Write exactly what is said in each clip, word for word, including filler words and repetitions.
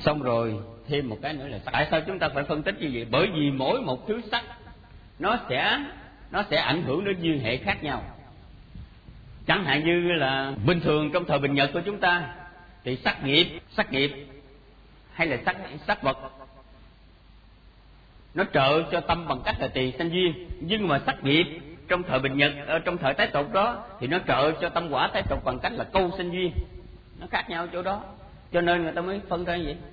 Xong rồi thêm một cái nữa là sắc. Tại sao chúng ta phải phân tích như vậy? Bởi vì mỗi một thứ sắc nó sẽ nó sẽ ảnh hưởng đến duyên hệ khác nhau. Chẳng hạn như là bình thường trong thời bình nhật của chúng ta thì sắc nghiệp, sắc nghiệp hay là sắc sắc vật nó trợ cho tâm bằng cách là tỳ sanh duyên. Nhưng mà sắc nghiệp trong thời bình nhật, ở trong thời tái tục đó thì nó trợ cho tâm quả tái tục bằng cách là câu sanh duyên. Nó khác nhau chỗ đó, cho nên người ta mới phân ra như vậy.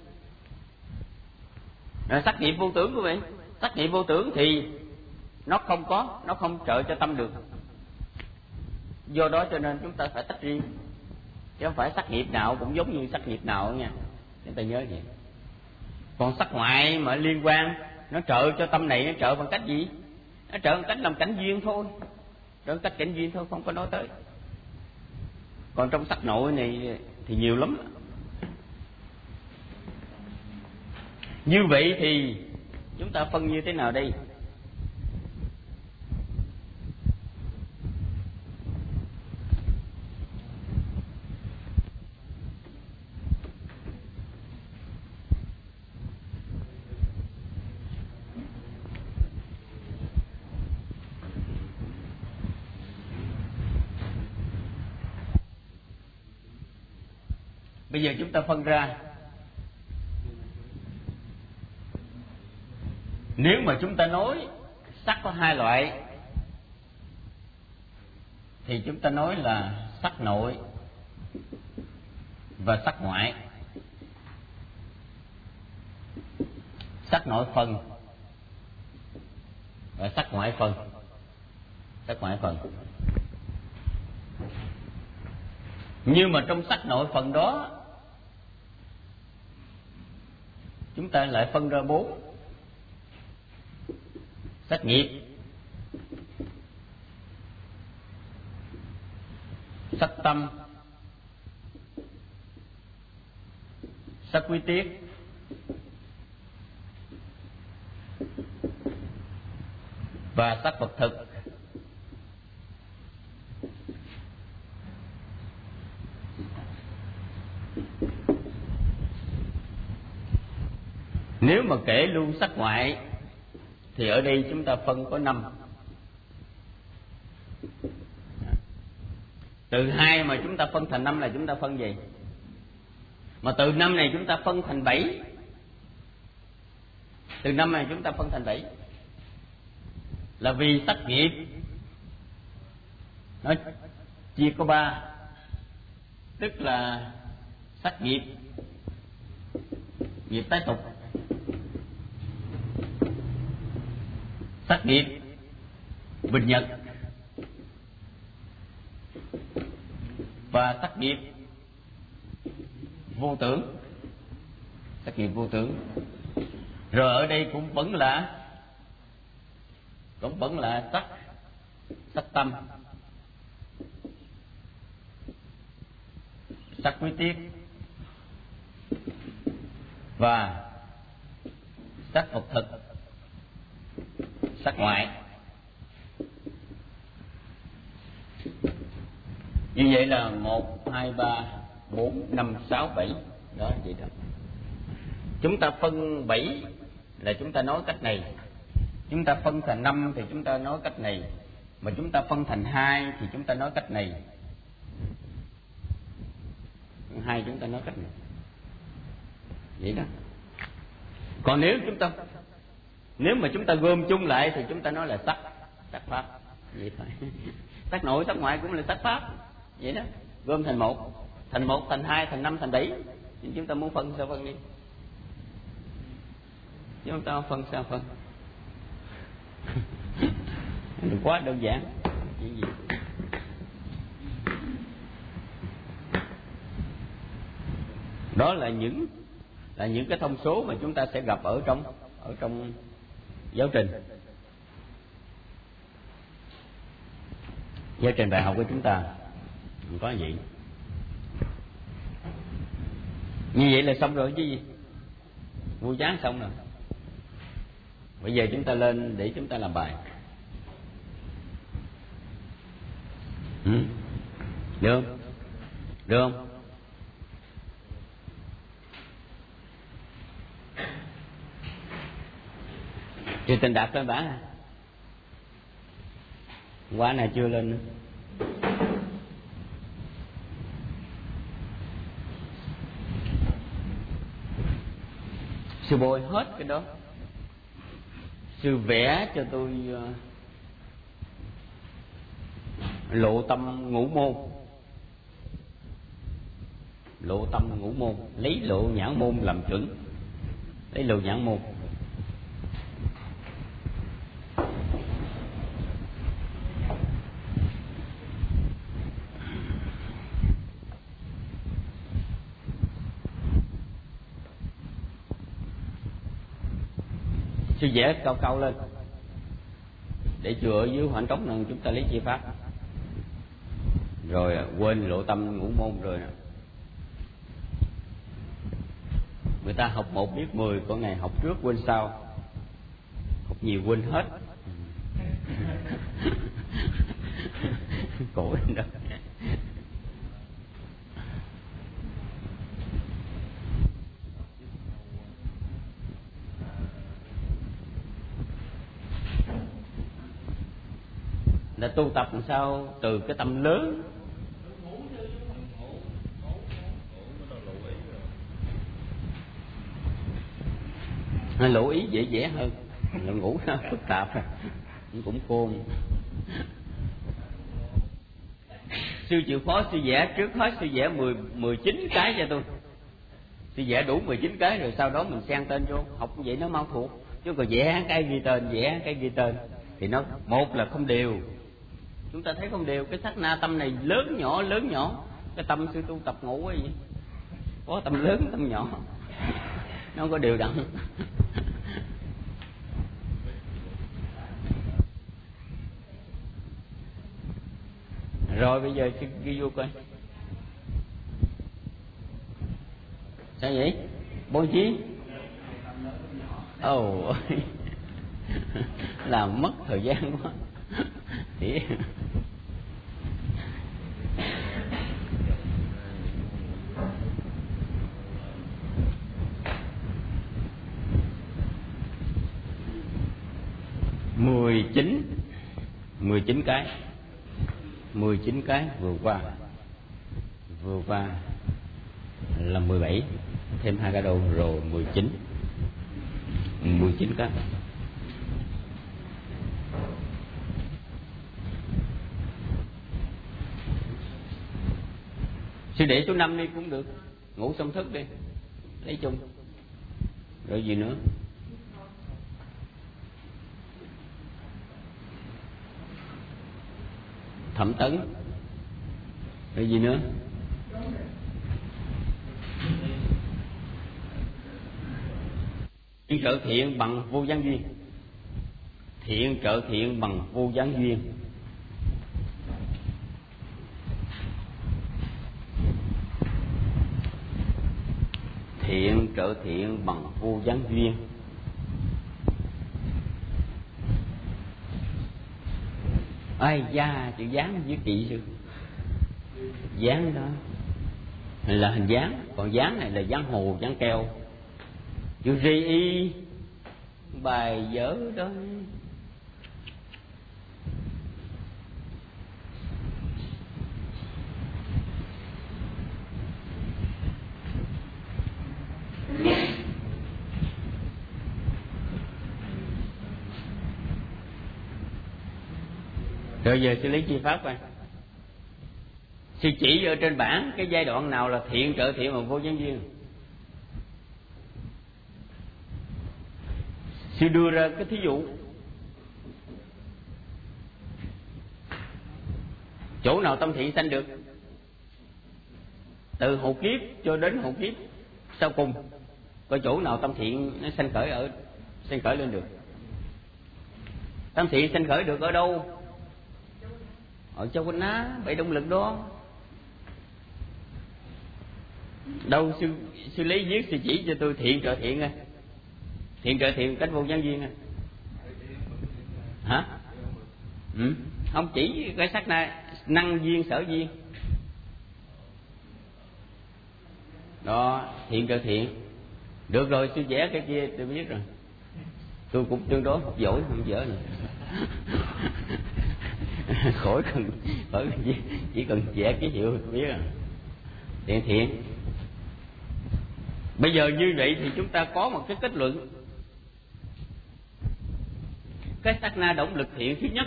Rồi sắc nghiệp vô tưởng quý vị, sắc nghiệp vô tưởng thì nó không có, nó không trợ cho tâm được. Do đó cho nên chúng ta phải tách riêng, chứ không phải sắc nghiệp nào cũng giống như sắc nghiệp nào nha, chúng ta nhớ vậy. Còn sắc ngoại mà liên quan, nó trợ cho tâm này, nó trợ bằng cách gì? Nó trợ bằng cách làm cảnh duyên thôi, trợ bằng cách cảnh duyên thôi, không có nói tới. Còn trong sắc nội này thì nhiều lắm. Như vậy thì chúng ta phân như thế nào đây? Bây giờ chúng ta phân ra. Nếu mà chúng ta nói sắc có hai loại thì chúng ta nói là sắc nội và sắc ngoại. Sắc nội phần và sắc ngoại phần. Sắc ngoại phần. Nhưng mà trong sắc nội phần đó chúng ta lại phân ra bốn. Sắc nghiệp, sắc tâm, sắc quý tiết, và sắc vật thực. Nếu mà kể luôn sắc ngoại thì ở đây chúng ta phân có năm. Từ hai mà chúng ta phân thành năm là chúng ta phân gì? Mà từ năm này chúng ta phân thành bảy. Từ năm này chúng ta phân thành bảy là vì sắc nghiệp nó chia có ba, tức là sắc nghiệp, nghiệp tái tục, sắc nghiệp bình nhật và sắc nghiệp vô tưởng. Sắc nghiệp vô tưởng. Rồi ở đây cũng vẫn là cũng vẫn là sắc sắc tâm, sắc quý tiết và sắc vật thực, sắc ngoại. Như vậy là một, hai, ba, bốn, năm, sáu, bảy. Đó vậy đó. Chúng ta phân bảy là chúng ta nói cách này. Chúng ta phân thành năm thì chúng ta nói cách này. Mà chúng ta phân thành hai thì chúng ta nói cách này. Hai chúng ta nói cách này. Vậy đó. Còn nếu chúng ta Nếu mà chúng ta gom chung lại thì chúng ta nói là sắc, sắc pháp. Vậy thôi. Sắc nội, sắc ngoại cũng là sắc pháp. Vậy đó. Gom thành một, thành một, thành hai, thành năm, thành bảy. Nhưng chúng ta muốn phân sao phân đi. Chúng ta phân sao phân. Đừng quá đơn giản. Chuyện gì? Đó là những là những cái thông số mà chúng ta sẽ gặp ở trong ở trong giáo trình. Giáo trình bài học của chúng ta không có gì. Như vậy là xong rồi chứ gì? Vui chán xong rồi. Bây giờ chúng ta lên để chúng ta làm bài. Ừ. Được không? Được không? Chưa Tình Đạt lên bảng à? Quá này chưa lên nữa. Sư bôi hết cái đó. Sư vẽ cho tôi uh, lộ tâm ngũ môn. Lộ tâm ngũ môn, lấy lộ nhãn môn làm chuẩn. Lấy lộ nhãn môn. Sư vẽ cao cao lên để chừa ở dưới khoảng trống này chúng ta lấy chi pháp. Rồi quên lộ tâm ngũ môn rồi. Người ta học một biết mười, có ngày học trước quên sau, học nhiều quên hết. Cổ lên đó. Đã tu tập làm sao từ cái tâm lớn. Nó lộ ý dễ dễ hơn, là ngủ nó phức tạp cũng khôn. Sư chịu khó sư vẽ trước hết, sư vẽ mười mười chín cái cho tôi. Sư vẽ đủ mười chín cái rồi sau đó mình xen tên vô, học vậy nó mau thuộc. Chứ còn vẽ cái ghi tên, vẽ cái ghi tên thì nó một là không đều. Chúng ta thấy không đều, cái sát na tâm này lớn nhỏ lớn nhỏ. Cái tâm sư tu tập ngủ ấy vậy, có tâm lớn tâm nhỏ, nó không có đều đặn. Rồi bây giờ ghi vô coi. Sao vậy? Bố trí? Ồ oh. Làm mất thời gian quá. Thì mười chín mười chín cái, mười chín cái vừa qua vừa qua là mười bảy, thêm hai cái đầu rồi mười chín, mười chín cái. Sư để số năm đi cũng được, ngủ xong thức đi, lấy chung. Rồi gì nữa? Thẩm tấn. Rồi gì nữa? Thiện trợ thiện bằng vô gián duyên. Thiện trợ thiện bằng vô gián duyên. Thiện trợ thiện bằng vô gián duyên. Ai da chữ dán với kỵ sư. Dán đó là hình dán, còn dán này là dán hồ, dán keo. Chữ ri y bài dở đó. Rồi giờ sư lấy chi pháp coi. Sư chỉ ở trên bảng cái giai đoạn nào là thiện trợ thiện mà vô gián duyên. Sư đưa ra cái thí dụ. Chỗ nào tâm thiện sanh được, từ hộ kiếp cho đến hộ kiếp sau cùng, có chỗ nào tâm thiện nó sanh khởi ở sanh khởi lên được. Tâm thiện sanh khởi được ở đâu? Ở Châu Quỳnh Á, bảy động lực đó. Đâu sư, sư lấy viết sư chỉ cho tôi thiện trợ thiện à. Thiện trợ thiện cách vô gián duyên à. Hả? Ừ. Không chỉ cái sắc này năng duyên sở duyên. Đó, thiện trợ thiện. Được rồi, sư vẽ cái kia tôi biết rồi. Tôi cũng tương đối giỏi, không dở này. Khỏi cần, khỏi chỉ, chỉ cần vẽ ký hiệu tôi biết à. Thiện thiện. Bây giờ như vậy thì chúng ta có một cái kết luận. Cái sát na động lực thiện thứ nhất,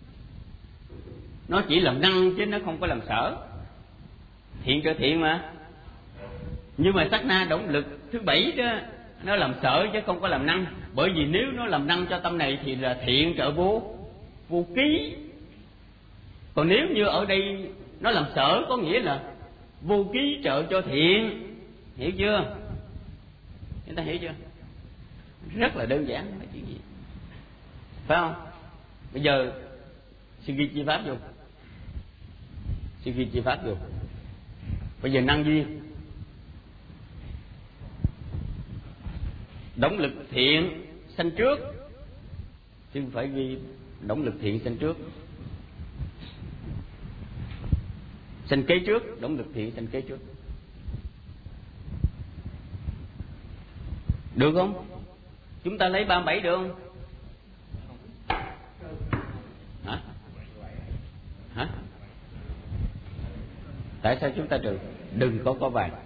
nó chỉ làm năng chứ nó không có làm sở. Thiện trợ thiện mà. Nhưng mà sát na động lực thứ bảy đó, nó làm sở chứ không có làm năng. Bởi vì nếu nó làm năng cho tâm này thì là thiện trợ vô vô ký. Còn nếu như ở đây nó làm sở, có nghĩa là vô ký trợ cho thiện. Hiểu chưa? Chúng ta hiểu chưa? Rất là đơn giản là chuyện gì, phải không? Bây giờ suy ghi chi pháp vô, suy ghi chi pháp vô. Bây giờ năng duyên, động lực thiện sanh trước, chứ không phải ghi động lực thiện sanh trước. Sanh kế trước, động lực thiện sanh kế trước. Được không? Chúng ta lấy ba mươi bảy được không? Hả? Hả? Tại sao chúng ta trừ? Đừng có có vàng.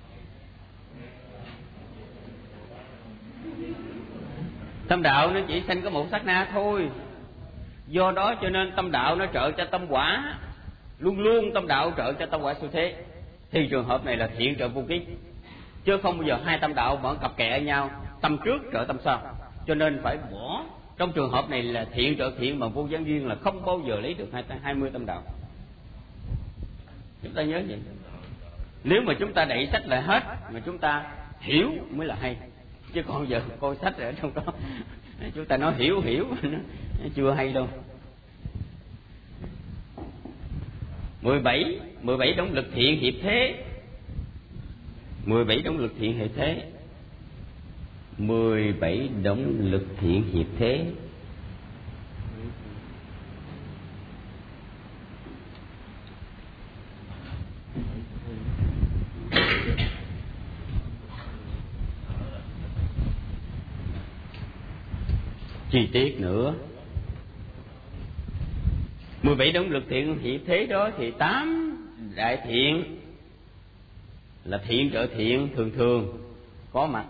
Tâm đạo nó chỉ sanh có một sát na thôi. Do đó cho nên tâm đạo nó trợ cho tâm quả. Luôn luôn tâm đạo trợ cho tâm quả siêu thế. Thì trường hợp này là thiện trợ vô ký. Chứ không bao giờ hai tâm đạo vẫn cặp kè nhau, tâm trước trợ tâm sau. Cho nên phải bỏ. Trong trường hợp này là thiện trợ thiện mà vô gián duyên là không bao giờ lấy được hai mươi tâm đạo. Chúng ta nhớ vậy. Nếu mà chúng ta đẩy sách lại hết mà chúng ta hiểu mới là hay. Chứ còn giờ coi sách ở trong đó chúng ta nói hiểu hiểu nó chưa hay đâu. mười bảy mười bảy động lực thiện hiệp thế. mười bảy động lực thiện hiệp thế. mười bảy động lực thiện hiệp thế. Chi tiết nữa, mười bảy động lực thiện hiệp thế đó thì tám đại thiện là thiện trợ thiện thường thường có mặt.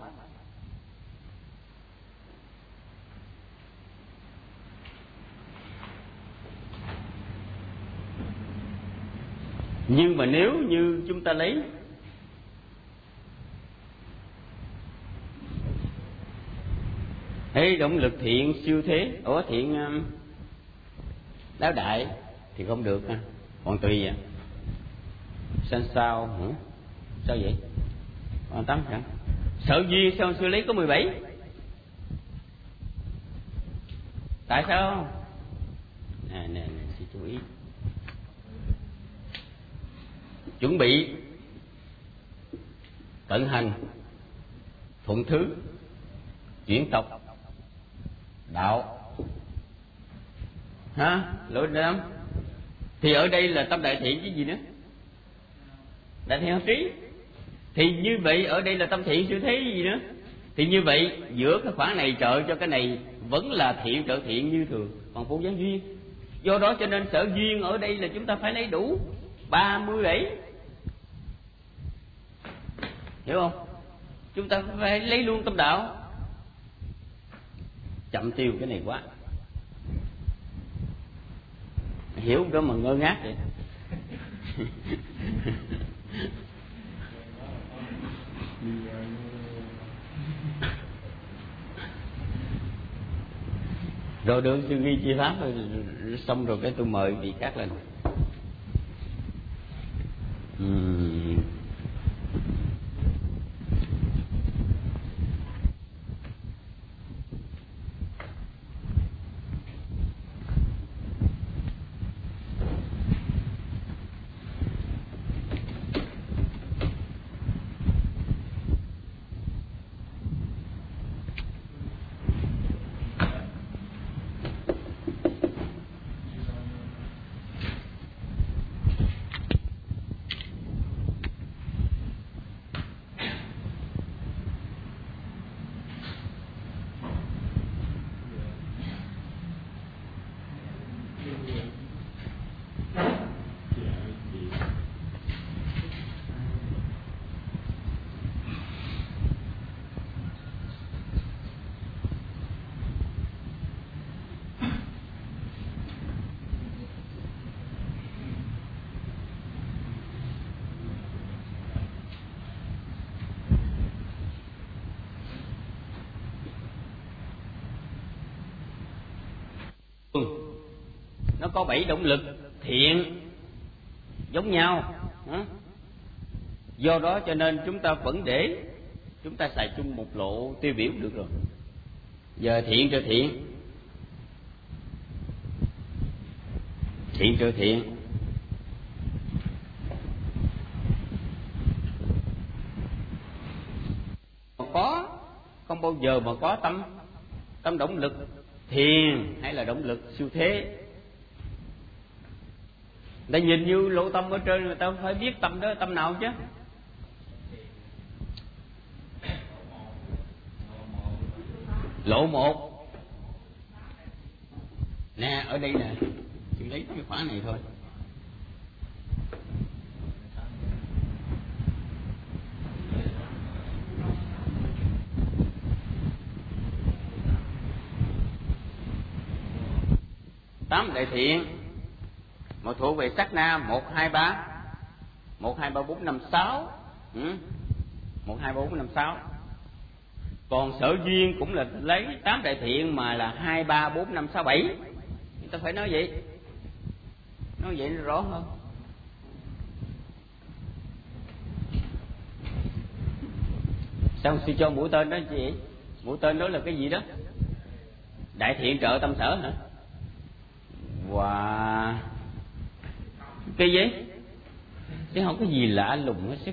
Nhưng mà nếu như chúng ta lấy Ê, động lực thiện siêu thế, ủa thiện um, đáo đại thì không được ha, còn tùy vậy. Sanh sao hả? Sao vậy? Còn tám hả? Sở duyên sao xưa lấy có mười bảy? Tại sao? Nè nè nè, xin chú ý. Chuẩn bị, tận hành, thuận thứ, chuyển tộc, đạo, hả? Lỗi đám. Thì ở đây là tâm đại thiện chứ gì nữa? Đại thiện hợp trí. Thì như vậy ở đây là tâm thiện siêu thế gì nữa? Thì như vậy giữa cái khoảng này trợ cho cái này vẫn là thiện trợ thiện như thường, còn vô gián duyên. Do đó cho nên sở duyên ở đây là chúng ta phải lấy đủ ba mươi bảy. Hiểu không? Chúng ta phải lấy luôn tâm đạo. Chậm tiêu cái này quá. Hiểu đó mà ngơ ngác vậy. Rồi được sư ghi chi pháp rồi, xong rồi cái tôi mời vị khác lên. uhm. nó có bảy động lực thiện giống nhau. Do đó cho nên chúng ta vẫn để chúng ta xài chung một lộ tiêu biểu được rồi. Giờ thiện trợ thiện, thiện trợ thiện có không bao giờ mà có tâm tâm động lực thiền hay là động lực siêu thế. Người ta nhìn như lộ tâm ở trên, người ta phải biết tâm đó tâm nào chứ. Lộ một nè, ở đây nè, chỉ lấy cái khoảng này thôi. Tám đại thiện mà thuộc về sát na một hai ba, một hai ba bốn năm sáu, một hai ba bốn năm sáu. Còn sở duyên cũng là lấy tám đại thiện mà là hai ba bốn năm sáu bảy. Chúng ta phải nói vậy, nói vậy nó rõ hơn. Sao sư cho mũi tên đó chị? Mũi tên đó là cái gì đó? Đại thiện trợ tâm sở hả? Wow, cái gì? Chứ không có gì lạ lùng hết sức.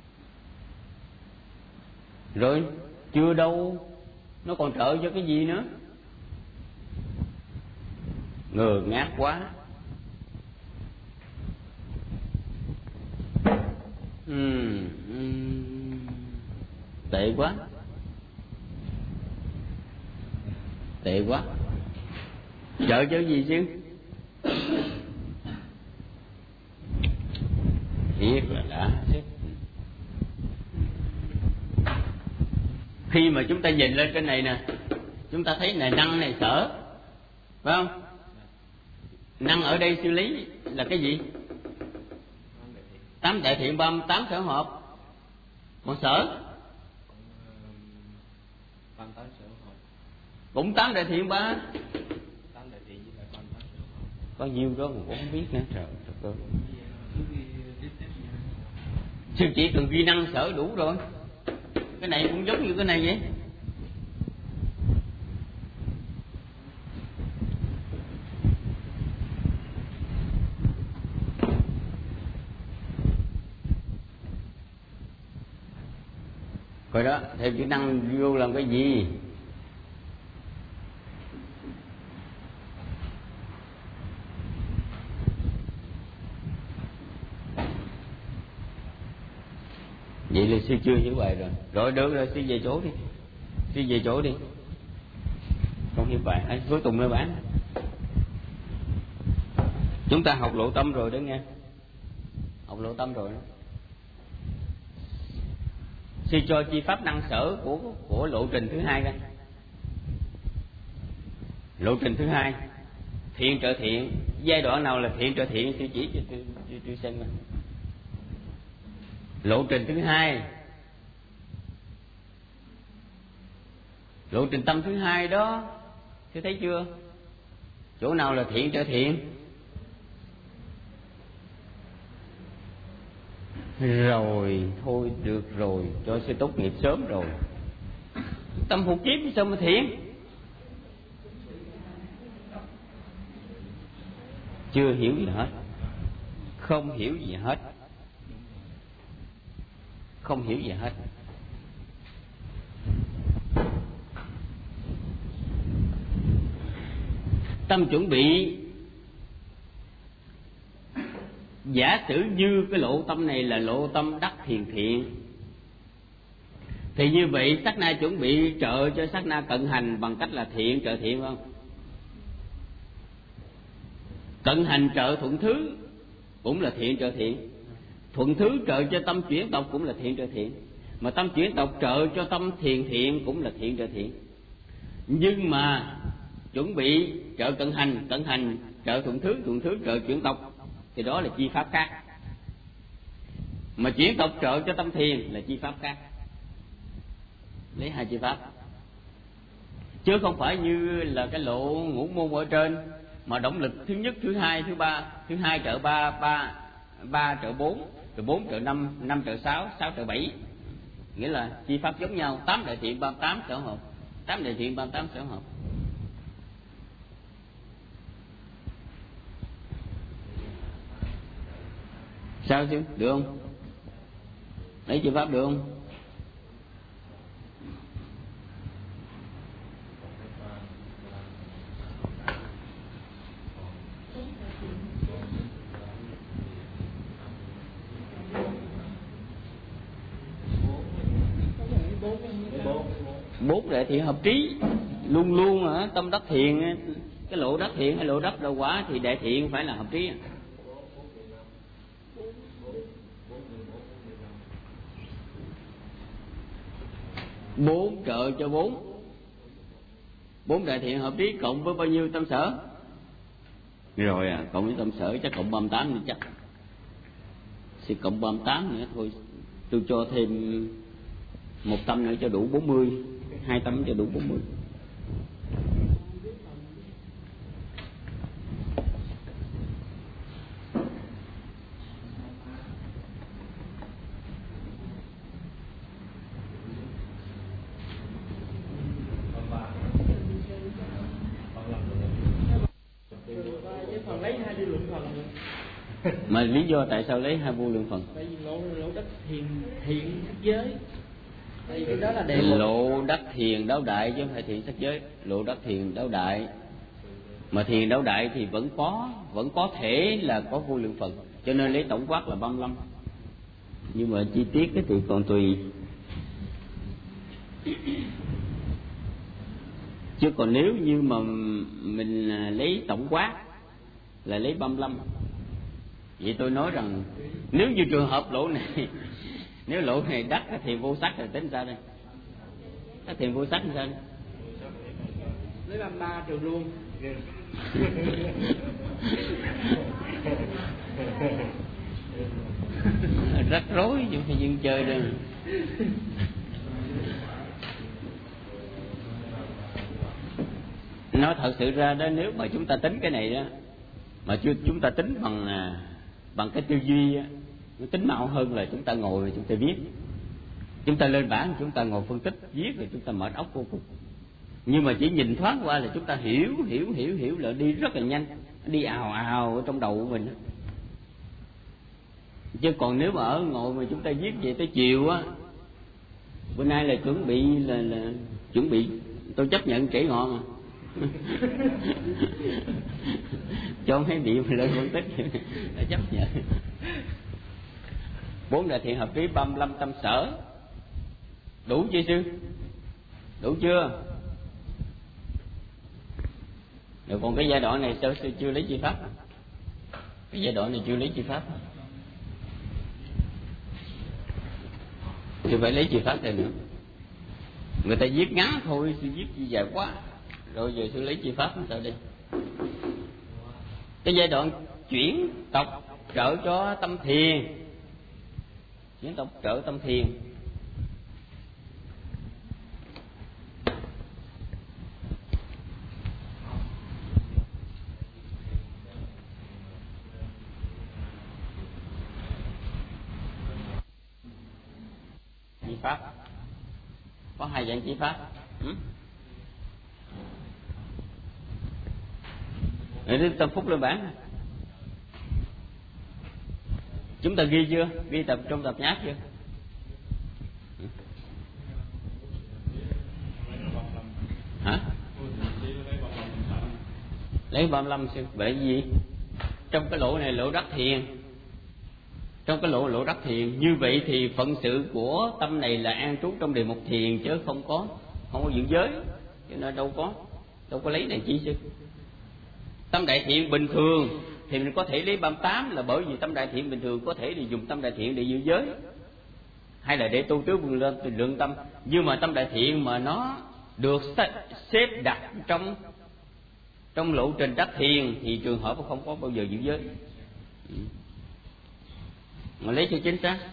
Rồi chưa đâu, nó còn trợ cho cái gì nữa? Ngờ ngác quá. uhm, uhm, Tệ quá, tệ quá. Trợ cho gì chứ? Biết là đã. Khi mà chúng ta nhìn lên trên này nè, chúng ta thấy này năng này sở, phải không? Năng ở đây xử lý là cái gì? Tám đại thiện ba mươi tám sở hợp. Còn sở cũng tám đại thiện ba. Bao nhiêu đó mà cũng không biết nữa. Trời ơi, sư chỉ cần ghi năng sở đủ rồi. Cái này cũng giống như cái này vậy. Rồi đó, thêm chữ năng vô làm cái gì? Vậy là sư chưa hiểu bài rồi. Rồi được rồi, sư về chỗ đi. Sư về chỗ đi. Không hiểu bài, anh cuối cùng nó bán. Chúng ta học lộ tâm rồi đó nghe. Học lộ tâm rồi đó. Sư cho chi pháp năng sở của của lộ trình thứ hai ra. Lộ trình thứ hai, thiện trợ thiện. Giai đoạn nào là thiện trợ thiện? Sư chỉ cho tôi xem coi. Lộ trình thứ hai, lộ trình tâm thứ hai đó, sư thấy chưa? Chỗ nào là thiện trợ thiện? Rồi thôi được rồi, cho sư tốt nghiệp sớm rồi. Tâm phục kiếp sao mà thiện? Chưa hiểu gì hết, không hiểu gì hết, không hiểu gì hết. Tâm chuẩn bị, giả sử như cái lộ tâm này là lộ tâm đắc thiền thiện, thì như vậy sát na chuẩn bị trợ cho sát na cận hành bằng cách là thiện trợ thiện, không? Cận hành trợ thuận thứ cũng là thiện trợ thiện, thuận thứ trợ cho tâm chuyển tộc cũng là thiện trợ thiện, mà tâm chuyển tộc trợ cho tâm thiền thiện cũng là thiện trợ thiện. Nhưng mà chuẩn bị trợ cận hành, cận hành trợ thuận thứ, thuận thứ trợ chuyển tộc thì đó là chi pháp khác. Mà chuyển tộc trợ cho tâm thiền là chi pháp khác. Lấy hai chi pháp, chứ không phải như là cái lộ ngũ môn ở trên mà động lực thứ nhất, thứ hai, thứ ba, thứ hai trợ ba, ba ba trợ bốn, rồi bốn trợ năm, năm trợ sáu, sáu trợ bảy, nghĩa là chi pháp giống nhau. Tám đại thiện ba mươi tám sở hợp, tám đại thiện ba mươi tám sở hợp. Sao chứ, được không? Lấy chi pháp được không? Bốn đại thiện hợp trí, luôn luôn hả, tâm đắc thiện, cái lộ đắc thiện hay lộ đắc đạo quả thì đại thiện phải là hợp trí. Bốn trợ cho bốn, bốn đại thiện hợp trí cộng với bao nhiêu tâm sở? Rồi à, cộng với tâm sở chắc cộng ba mươi tám nữa chắc. Thì cộng ba mươi tám nữa thôi, tôi cho thêm một tâm nữa cho đủ bốn mươi, hai tâm cho đủ bốn mươi. Mà lý do tại sao lấy hai vô lượng phần? Tại vì lộ lộ đắc thiền thiện sắc giới. Tại vì cái đó là đề mục. Lộ đắc thiền đáo đại chứ không phải thiện sắc giới. Lộ đắc thiền đáo đại, mà thiền đáo đại thì vẫn có, vẫn có thể là có vô lượng phần, cho nên lấy tổng quát là ba mươi lăm. Nhưng mà chi tiết thì còn tùy. Chứ còn nếu như mà mình lấy tổng quát là lấy ba mươi lăm. Vậy tôi nói rằng nếu như trường hợp lộ này, nếu lộ này đắc thì vô sắc thì tính sao đây? Cái thiền vô sắc thì sao đây? Lấy ba mươi ba trường luôn. Rắc rối chứ phải dừng chơi đây. Nói thật sự ra đó, nếu mà chúng ta tính cái này đó, mà chúng ta tính bằng bằng cái tư duy á, nó tính mau hơn là chúng ta ngồi rồi chúng ta viết. Chúng ta lên bảng chúng ta ngồi phân tích viết rồi chúng ta mệt óc vô cùng. Nhưng mà chỉ nhìn thoáng qua là chúng ta hiểu hiểu hiểu hiểu là đi rất là nhanh, đi ào ào ở trong đầu của mình. Chứ còn nếu mà ở ngồi mà chúng ta viết về tới chiều á, bữa nay là chuẩn bị là, là chuẩn bị tôi chấp nhận trễ ngọ mà. Cho mấy vị mà lên phân tích đã chấp nhận. Bốn đại thiện hợp trí ba mươi lăm tâm sở. Đủ chưa sư? Đủ chưa? Rồi còn cái giai đoạn này sao sư chưa lấy chi pháp? Cái giai đoạn này chưa lấy chi pháp. Thì phải lấy chi pháp thêm nữa. Người ta viết ngắn thôi, sư viết chi dài quá. Rồi giờ sư lấy chi pháp sao đi? Cái giai đoạn chuyển tộc trợ cho tâm thiền, chuyển tộc trợ tâm thiền. Chi pháp có hai dạng chi pháp. Ừ? Để tâm phúc lên bảng. Chúng ta ghi chưa? Ghi tập trong tập nháp chưa? Hả? Lấy ba mươi lăm xem. Bởi vì trong cái lỗ này lỗ đắc thiền, trong cái lỗ lỗ đắc thiền, như vậy thì phận sự của tâm này là an trú trong đề mục thiền chứ không có không có giữ giới, cho nên đâu có đâu có lấy này chi chứ. Tâm đại thiện bình thường thì mình có thể lấy ba mươi tám, là bởi vì tâm đại thiện bình thường có thể thì dùng tâm đại thiện để giữ giới hay là để tu tứ vươn lên lượng tâm. Nhưng mà tâm đại thiện mà nó được xếp đặt trong trong lộ trình đắc thiền thì trường hợp không có bao giờ giữ giới. Mà lấy cho chính xác.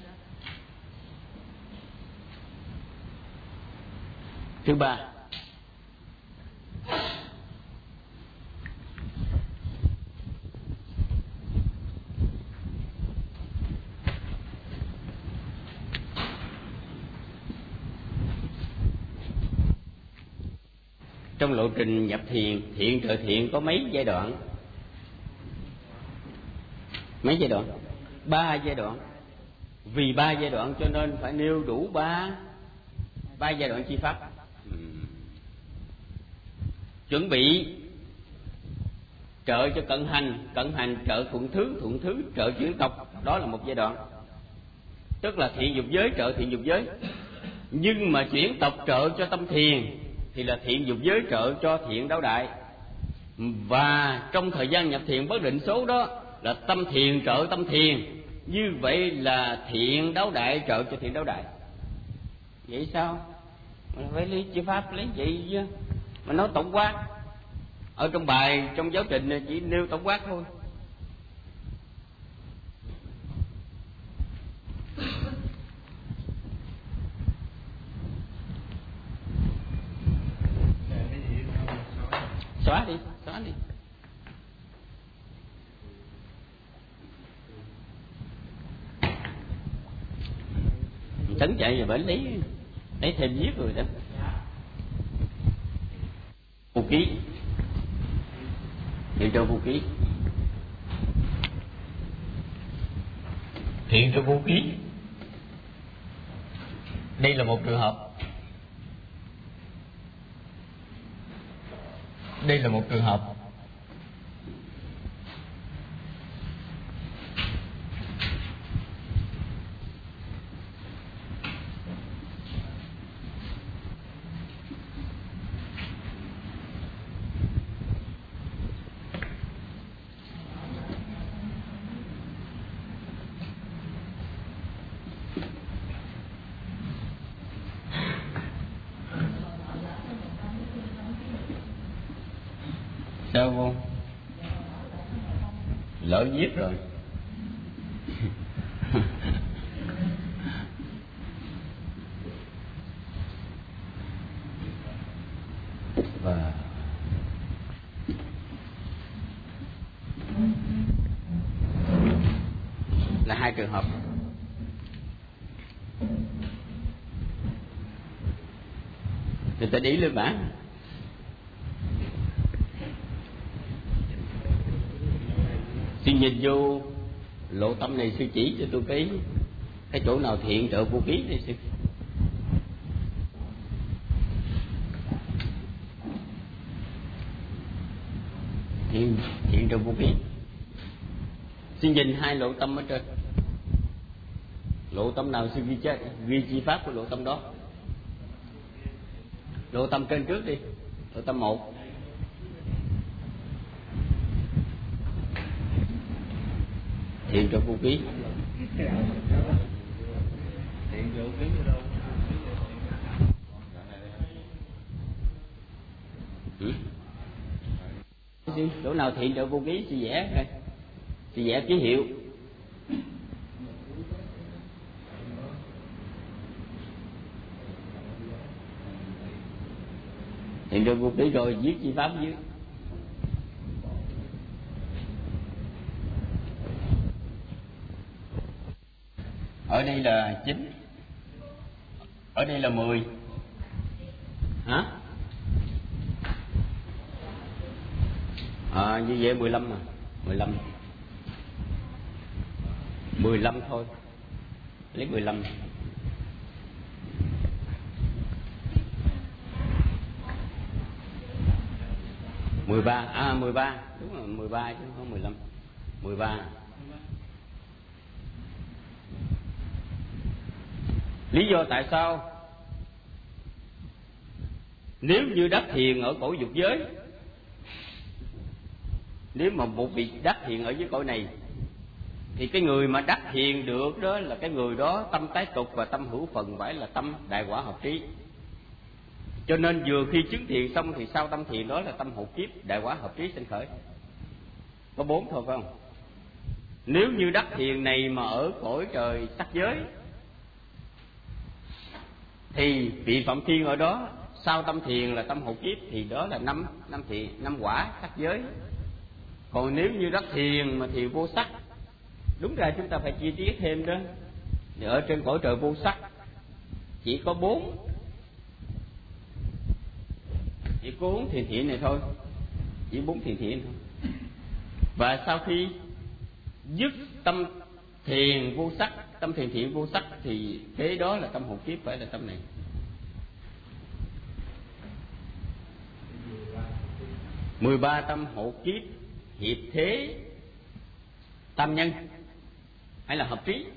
Thứ ba, trong lộ trình nhập thiền, thiện trợ thiện có mấy giai đoạn? Mấy giai đoạn? Ba giai đoạn. Vì ba giai đoạn cho nên phải nêu đủ ba ba giai đoạn chi pháp. Chuẩn bị trợ cho cận hành, cận hành trợ thuận thứ, thuận thứ trợ chuyển tộc, đó là một giai đoạn. Tức là thiện dục giới trợ thiện dục giới. Nhưng mà chuyển tộc trợ cho tâm thiền thì là thiện dục giới trợ cho thiện đáo đại. Và trong thời gian nhập thiền bất định số đó là tâm thiền trợ tâm thiền. Như vậy là thiện đáo đại trợ cho thiện đáo đại. Vậy sao? Mình phải lý chữ pháp lấy vậy chứ. Mà nói tổng quát. Ở trong bài, trong giáo trình này chỉ nêu tổng quát thôi. Xóa đi, xóa đi. Tấn chạy về bển lý, lấy thêm viết rồi đó. Vô ký, thiện trợ vô ký, thiện trợ vô ký. Đây là một trường hợp. Đây là một trường hợp. Sao không? Lỡ viết rồi. Và là hai trường hợp. Người ta đi lên bảng. Xin nhìn vô lộ tâm này, sư chỉ cho tôi cái cái chỗ nào thiện trợ vô ký đây sư. Thiện, thiện trợ vô ký. Xin nhìn hai lộ tâm ở trên. Lộ tâm nào sư ghi chết, ghi chi pháp của lộ tâm đó. Lộ tâm trên trước đi. Lộ tâm một. Thiện trợ vô ký. Thiện trợ vô ký ở đâu? Ừ? Chỗ nào thiện trợ vô ký thì vẽ coi. Thì vẽ ký hiệu. Thiện trợ vô ký rồi viết chi pháp dưới. Ở đây là chín. Ở đây là mười. Hả? À, như vậy mười lăm mà. Mười lăm. Mười lăm thôi. Lấy mười lăm. Mười ba. À mười ba. Đúng rồi, mười ba chứ không có mười lăm. Mười ba. Lý do tại sao? Nếu như đắc thiền ở cõi dục giới, nếu mà một vị đắc thiền ở dưới cõi này, thì cái người mà đắc thiền được đó là cái người đó tâm tái tục và tâm hữu phần phải là tâm đại quả hợp trí. Cho nên vừa khi chứng thiền xong thì sau tâm thiền đó là tâm hộ kiếp đại quả hợp trí sinh khởi. Có bốn thôi phải không? Nếu như đắc thiền này mà ở cõi trời sắc giới thì vị phạm thiên ở đó sau tâm thiền là tâm hộ kiếp thì đó là năm năm thiền năm quả sắc giới. Còn nếu như đắc thiền mà thiền vô sắc, đúng ra chúng ta phải chi tiết thêm đó. Ở trên cõi trời vô sắc chỉ có bốn chỉ có bốn thiền thiện này thôi, chỉ bốn thiền thiện thôi. Và sau khi dứt tâm thiền vô sắc, tâm thiền thiện vô sắc, thì kế đó là tâm hộ kiếp, phải là tâm này. Mười ba tâm hộ kiếp hiệp thế tam nhân hay là hợp trí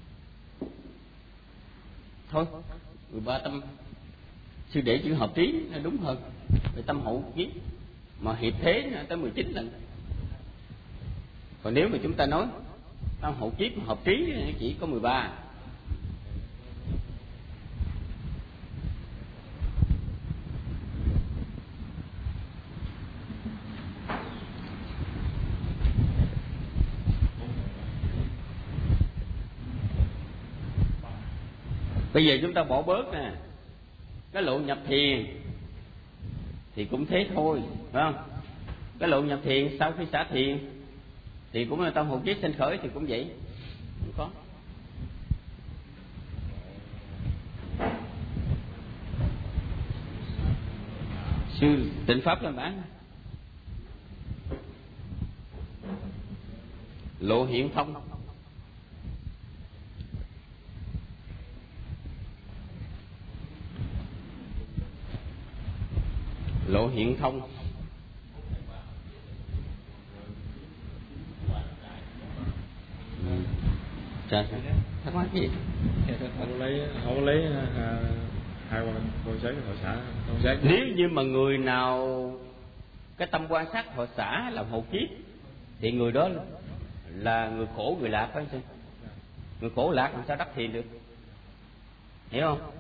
thôi. Mười ba tâm sư để chữ hợp trí nó đúng hơn. Về tâm hộ kiếp mà hiệp thế tới mười chín lần. Còn nếu mà chúng ta nói tâm hộ kiếp hợp trí chỉ có mười ba. Bây giờ chúng ta bỏ bớt nè, cái lộ nhập thiền thì cũng thế thôi, phải không? Cái lộ nhập thiền sau khi xả thiền thì cũng là tâm hộ kiếp sinh khởi, thì cũng vậy, không có. Sư Tịnh Pháp làm bán lộ hiện thông. Lộ hiện thông Trời, thắc mắc gì? Không lấy không lấy à, hai quan quan sát thọ xả quan sát. Nếu như mà người nào cái tâm quan sát thọ xả làm hộ kiếp thì người đó là người khổ, người lạc, phải không? Người khổ lạc làm sao đắc thiền được, hiểu không?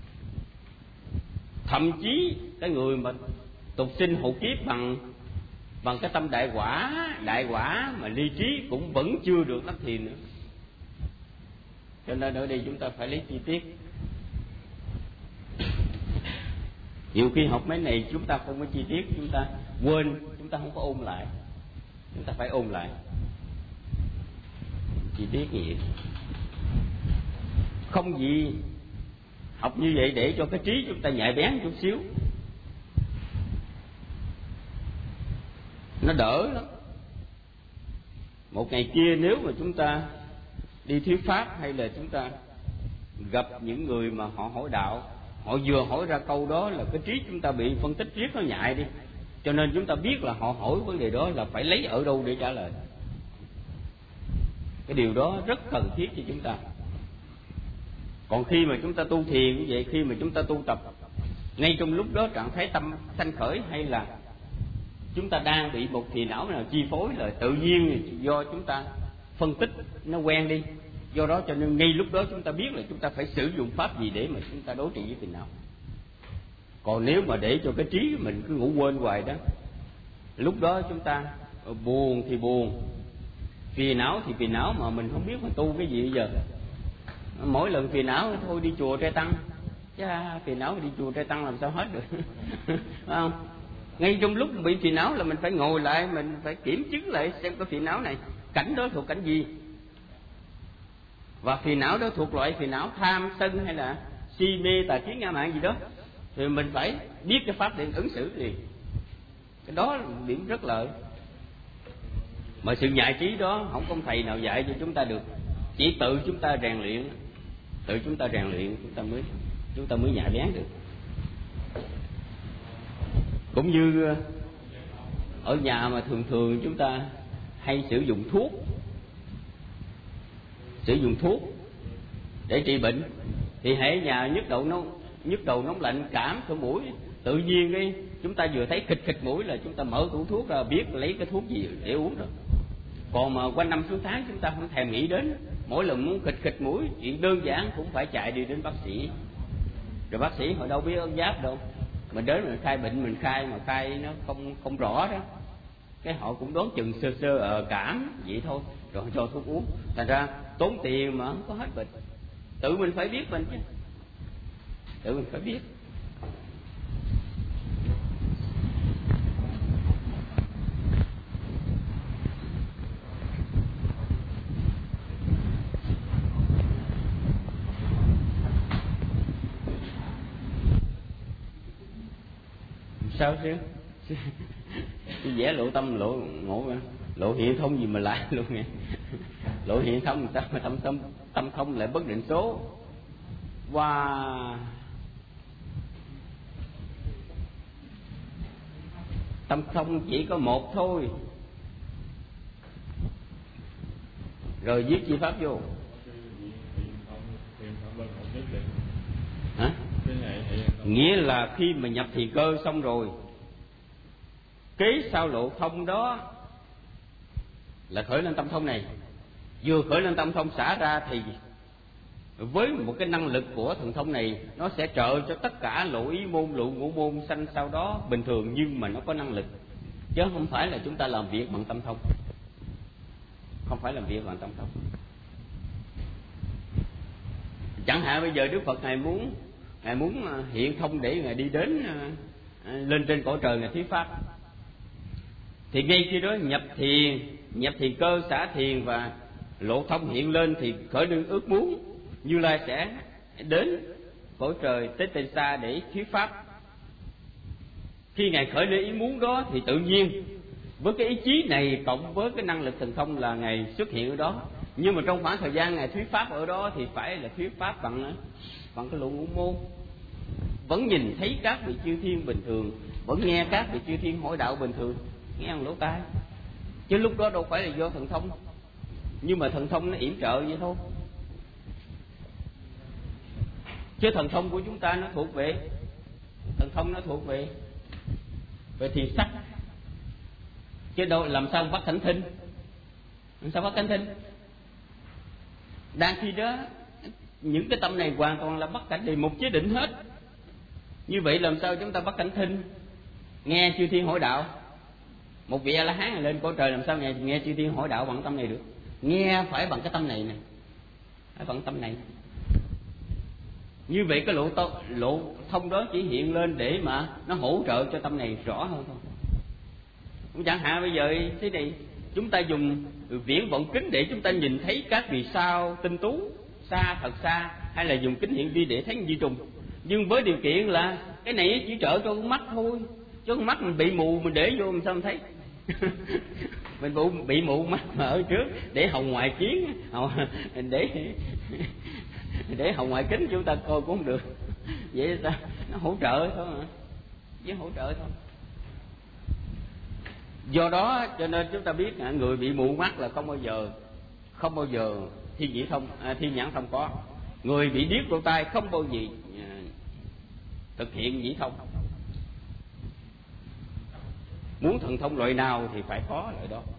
Thậm chí cái người mà tục sinh hộ kiếp bằng bằng cái tâm đại quả, đại quả mà ly trí cũng vẫn chưa được đắc thiền nữa. Cho nên ở đây chúng ta phải lấy chi tiết. Nhiều khi học mấy này chúng ta không có chi tiết, chúng ta quên, chúng ta không có ôn lại. Chúng ta phải ôn lại chi tiết như vậy. Không gì học như vậy để cho cái trí chúng ta nhạy bén chút xíu, nó đỡ lắm. Một ngày kia nếu mà chúng ta đi thuyết pháp hay là chúng ta gặp những người mà họ hỏi đạo, họ vừa hỏi ra câu đó là cái trí chúng ta bị phân tích riết nó nhạy đi, cho nên chúng ta biết là họ hỏi vấn đề đó là phải lấy ở đâu để trả lời. Cái điều đó rất cần thiết cho chúng ta. Còn khi mà chúng ta tu thiền như vậy, khi mà chúng ta tu tập, ngay trong lúc đó trạng thái tâm sanh khởi hay là chúng ta đang bị một phiền não nào chi phối, là tự nhiên do chúng ta phân tích nó quen đi. Do đó cho nên ngay lúc đó chúng ta biết là chúng ta phải sử dụng pháp gì để mà chúng ta đối trị với phiền não. Còn nếu mà để cho cái trí mình cứ ngủ quên hoài đó, lúc đó chúng ta buồn thì buồn, phiền não thì phiền não, mà mình không biết mà tu cái gì bây giờ. Mỗi lần phiền não thôi đi chùa Tre Tăng, chứ phiền não đi chùa Tre Tăng làm sao hết được. Phải không? Ngay trong lúc bị phiền não là mình phải ngồi lại, mình phải kiểm chứng lại xem cái phiền não này cảnh đó thuộc cảnh gì, và phiền não đó thuộc loại phiền não tham sân hay là si mê tà kiến ngã mạn gì đó, thì mình phải biết cái pháp để ứng xử liền. Cái đó là một điểm rất lợi. Mà sự nhạy trí đó không có thầy nào dạy cho chúng ta được, chỉ tự chúng ta rèn luyện, tự chúng ta rèn luyện chúng ta mới chúng ta mới nhạy bén được. Cũng như ở nhà mà thường thường chúng ta hay sử dụng thuốc, sử dụng thuốc để trị bệnh, thì hễ nhà nhức đầu nóng nhức đầu nóng lạnh cảm sổ mũi, tự nhiên cái chúng ta vừa thấy khịch khịch mũi là chúng ta mở tủ thuốc ra biết lấy cái thuốc gì để uống rồi. Còn mà quanh năm suốt tháng chúng ta không thèm nghĩ đến, mỗi lần muốn khịch khịch mũi chuyện đơn giản cũng phải chạy đi đến bác sĩ, rồi bác sĩ họ đâu biết ơn giáp đâu, mình đến mình khai bệnh, mình khai mà khai nó không không rõ đó, cái họ cũng đoán chừng sơ sơ ờ cảm vậy thôi, rồi cho thuốc uống, thành ra tốn tiền mà không có hết bệnh. Tự mình phải biết mình chứ, tự mình phải biết. Sao chứ? Vẽ lộ tâm lộ ngộ lộ hiện thông gì mà lại luôn nghe. Lộ hiện thông sao mà tâm tâm tâm thông lại bất định số. Wow. Tâm không chỉ có một thôi. Rồi viết chi pháp vô. Hả? Nghĩa là khi mà nhập thiền cơ xong rồi, kế sau lộ thông đó là khởi lên tâm thông này. Vừa khởi lên tâm thông xả ra thì với một cái năng lực của thần thông này, nó sẽ trợ cho tất cả lộ ý môn, lộ ngũ môn sanh sau đó bình thường, nhưng mà nó có năng lực, chứ không phải là chúng ta làm việc bằng tâm thông. Không phải làm việc bằng tâm thông. Chẳng hạn bây giờ Đức Phật Ngài muốn Ngài muốn hiện thông để Ngài đi đến lên trên cõi trời Ngài thuyết pháp, thì ngay khi đó nhập thiền, nhập thiền cơ xả thiền và lộ thông hiện lên, thì khởi lên ước muốn Như Lai sẽ đến cõi trời Tế Tê Sa để thuyết pháp. Khi Ngài khởi lên ý muốn đó thì tự nhiên với cái ý chí này cộng với cái năng lực thần thông là Ngài xuất hiện ở đó. Nhưng mà trong khoảng thời gian Ngài thuyết pháp ở đó thì phải là thuyết pháp bằng bằng cái lộ ngũ môn, vẫn nhìn thấy các vị chư thiên bình thường, vẫn nghe các vị chư thiên hỏi đạo bình thường, nghe bằng lỗ tai, chứ lúc đó đâu phải là do thần thông. Nhưng mà thần thông nó yểm trợ vậy thôi, chứ thần thông của chúng ta nó thuộc về thần thông nó thuộc về về thiền sắc, chứ đâu làm sao bắt thánh thinh, làm sao bắt thánh thinh. Đang khi đó những cái tâm này hoàn toàn là bắt cảnh đề mục chế định hết. Như vậy làm sao chúng ta bắt cảnh thinh, nghe chư thiên hỏi đạo? Một vị A La Hán lên cõi trời làm sao nghe nghe chư thiên hỏi đạo bằng tâm này được? Nghe phải bằng cái tâm này nè, phải bằng tâm này. Như vậy cái lộ to, lộ thông đó chỉ hiện lên để mà nó hỗ trợ cho tâm này rõ hơn thôi. Cũng chẳng hạn bây giờ thế này, chúng ta dùng viễn vọng kính để chúng ta nhìn thấy các vì sao tinh tú xa thật xa, hay là dùng kính hiển vi để thấy vi trùng. Nhưng với điều kiện là cái này chỉ trợ cho con mắt thôi, chứ con mắt mình bị mù mình để vô làm sao mình thấy. Mình bị, bị mù mắt mà ở trước để hồng ngoại kiến, để để hồng ngoại kính chúng ta coi cũng không được. Vậy sao nó hỗ trợ thôi mà, chỉ hỗ trợ thôi. Do đó cho nên chúng ta biết người bị mù mắt là không bao giờ không bao giờ thiên nhĩ thông à, thiên nhãn thông có. Người bị điếc lỗ tai không bao giờ à, thực hiện nhĩ thông. Muốn thần thông loại nào thì phải có loại đó.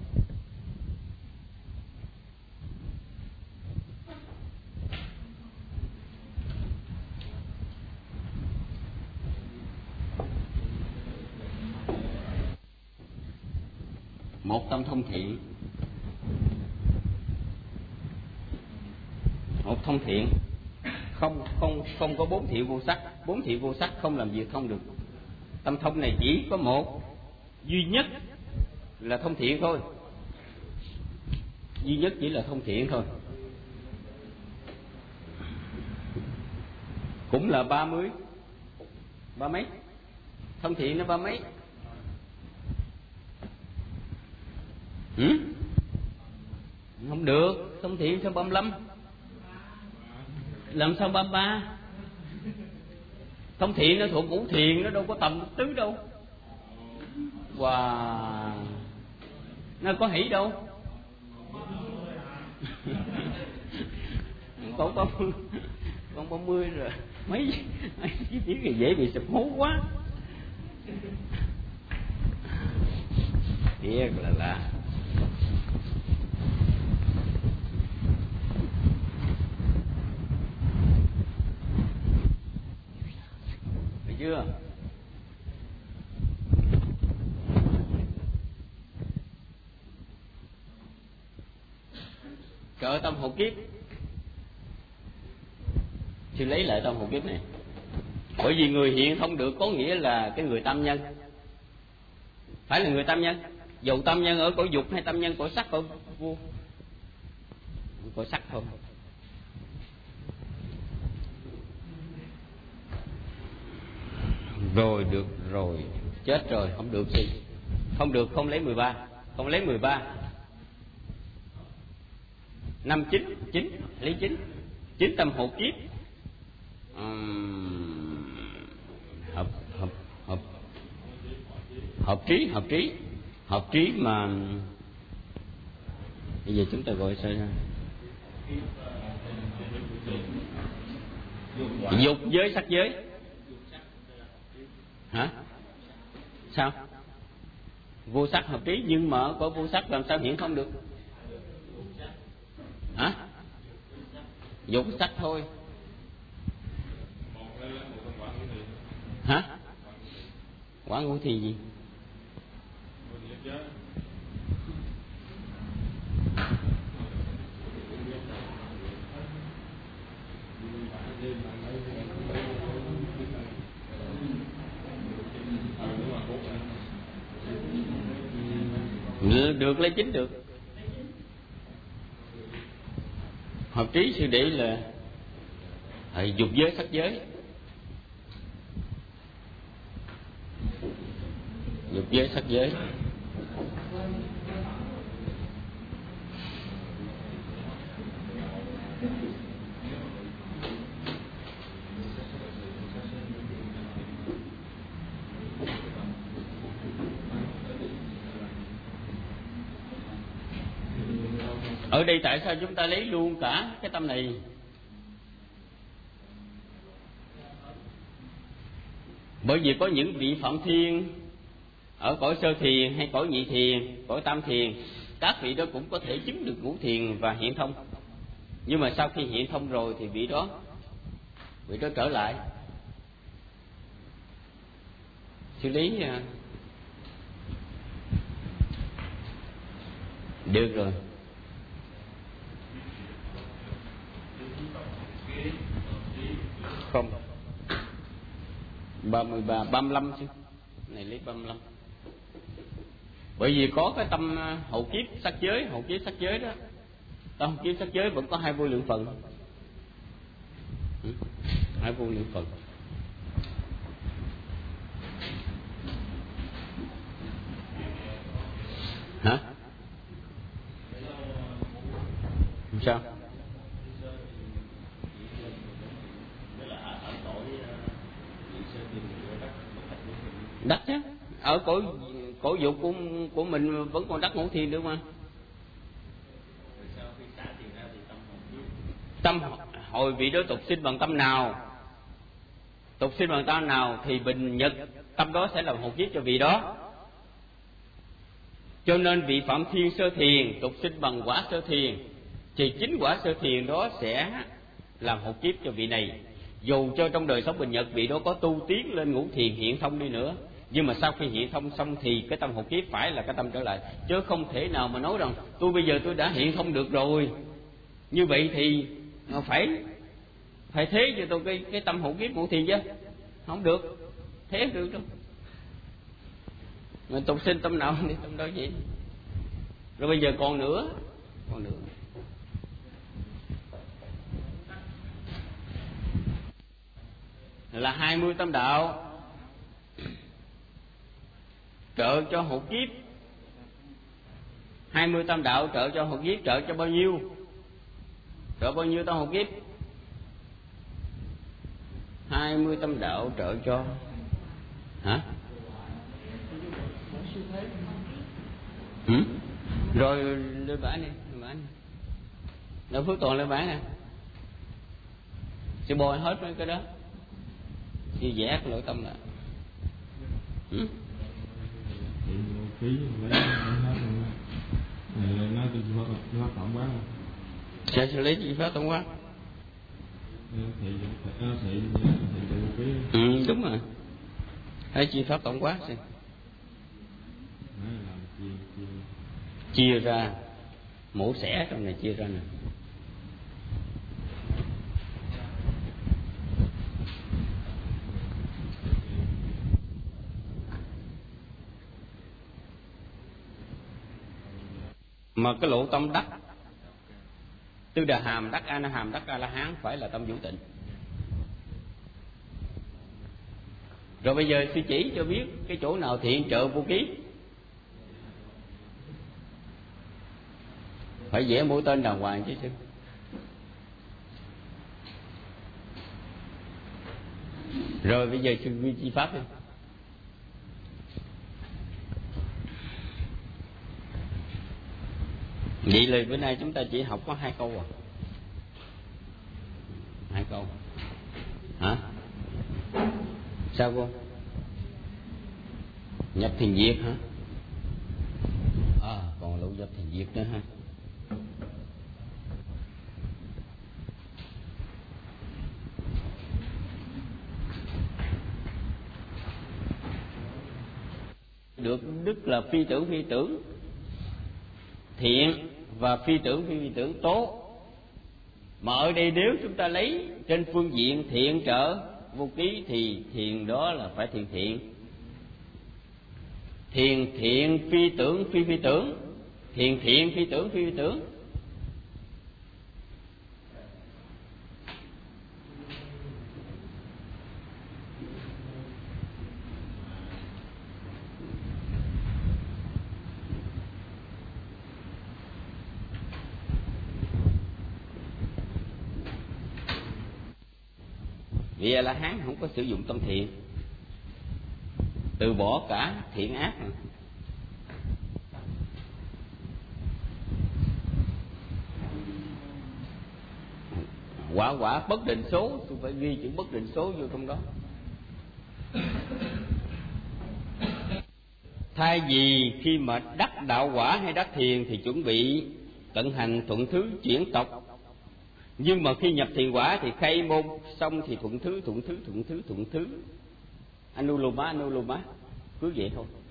Một tâm thông thiện, một thông thiện, không không không có bốn thiện vô sắc, bốn thiện vô sắc không làm việc thông được. Tâm thông này chỉ có một duy nhất là thông thiện thôi, duy nhất chỉ là thông thiện thôi. Cũng là ba mươi, ba mấy, thông thiện nó ba mấy. Ừ? Không được, thông thiện sao ba mươi lăm? Làm sao ba mươi ba? Thông thiện nó thuộc ngũ thiền, nó đâu có tầm tứ đâu. Wow. Nó có hỷ đâu. Còn có còn ba mươi rồi. Mấy mấy cái tiếng này dễ bị sụp hố quá. Thiệt là lạ. Được chưa? Trợ tâm hộ kiếp. Xin lấy lại tâm hộ kiếp này. Bởi vì người hiện thông được có nghĩa là cái người tam nhân. Phải là người tam nhân. Dù tam nhân ở cõi dục hay tam nhân cõi sắc cõi vô, cõi sắc thôi. Rồi được rồi. chết rồi, không được gì, không được, không lấy mười ba, không lấy mười ba. Năm chín, chín, lấy chín, chín tâm hộ kiếp. Uhm, hợp, hợp, hợp, hợp trí, hợp trí, hợp trí mà bây giờ chúng ta gọi sao ra? Dục giới, sắc giới. Hả? Sao? Vô sắc hợp trí, nhưng mà có vô sắc làm sao hiện không được? Hả? Dục sắc thôi. Hả? Quả ngũ thì gì? Được, lấy chính được. Hợp trí sư đệ là à, dục giới, sắc giới. Dục giới, sắc giới. Ở đây tại sao chúng ta lấy luôn cả cái tâm này? Bởi vì có những vị Phạm Thiên ở cõi sơ thiền hay cõi nhị thiền, cõi tam thiền, các vị đó cũng có thể chứng được ngũ thiền và hiện thông. Nhưng mà sau khi hiện thông rồi thì vị đó vị đó trở lại xử lý. Được rồi. Không, ba mươi ba, ba mươi lăm chứ. Này lấy ba mươi lăm. Bởi vì có cái tâm hậu kiếp sắc giới, hậu kiếp sắc giới đó. Tâm hậu kiếp sắc giới vẫn có hai vô lượng phần. Hai vô lượng phần. Hả? Sao? Đắc chứ. Ở cõi cõi dục của của mình vẫn còn đắc ngũ thiền được mà. Tâm hồi vị đó tục sinh bằng tâm nào, tục sinh bằng tâm nào thì bình nhật tâm đó sẽ làm hộ kiếp cho vị đó. Cho nên vị Phạm Thiên sơ thiền tục sinh bằng quả sơ thiền, thì chính quả sơ thiền đó sẽ làm hộ kiếp cho vị này. Dù cho trong đời sống bình nhật vị đó có tu tiến lên ngũ thiền hiện thông đi nữa, nhưng mà sau khi hiện thông xong thì cái tâm hộ kiếp phải là cái tâm trở lại, chứ không thể nào mà nói rằng tôi bây giờ tôi đã hiện thông được rồi, như vậy thì phải phải thế cho tôi cái cái tâm hộ kiếp ngũ thiền chứ, không được thế được đâu. Mình tục sinh tâm nào thì tâm đó vậy. Rồi bây giờ còn nữa, còn nữa. Là hai mươi tâm đạo trợ cho hộ kiếp. Hai mươi tâm đạo trợ cho hộ kiếp, trợ cho bao nhiêu? Trợ bao nhiêu tâm hộ kiếp? Hai mươi tâm đạo trợ cho hả? Ừ? Rồi lên bảng đi, lên bảng đi. Đạo Phước Toàn lên bảng nè. Sẽ bồi hết mấy cái đó. Chia vẽ cái lỗi tâm là. Ừ? Sẽ xử lý chi pháp tổng quát. Ừ, đúng rồi. Hãy chi pháp tổng quát xem. Chia ra mổ xẻ trong này, chia ra nè. Mà cái lộ tâm đắc Tư Đà Hàm đắc A Na Hàm đắc A La Hán phải là tâm vũ tịnh. Rồi bây giờ sư chỉ cho biết cái chỗ nào thiện trợ vô ký. Phải vẽ mũi tên đàng hoàng chứ sư. Rồi bây giờ sư vi chi pháp đi. Vậy là bữa nay chúng ta chỉ học có hai câu à? Hai câu hả? Sao cô? Nhập thiền diệt hả? À, còn lũ nhập thiền diệt nữa ha. Được đức là phi tưởng phi tưởng thiện và phi tưởng phi, phi tưởng tốt. Mà ở đây nếu chúng ta lấy trên phương diện thiện trợ vô ký thì thiền đó là phải thiền thiện. Thiền thiện phi tưởng phi phi tưởng. Thiền thiện phi tưởng phi phi tưởng. Vì A La Hán không có sử dụng tâm thiện, từ bỏ cả thiện ác này. Quả quả bất định số, tôi phải ghi chữ bất định số vô trong đó. Thay vì khi mà đắc đạo quả hay đắc thiền thì chuẩn bị tận hành thuận thứ chuyển tộc, nhưng mà khi nhập thiền quả thì khai môn xong thì thuận thứ thuận thứ thuận thứ thuận thứ, anuloma anuloma cứ vậy thôi.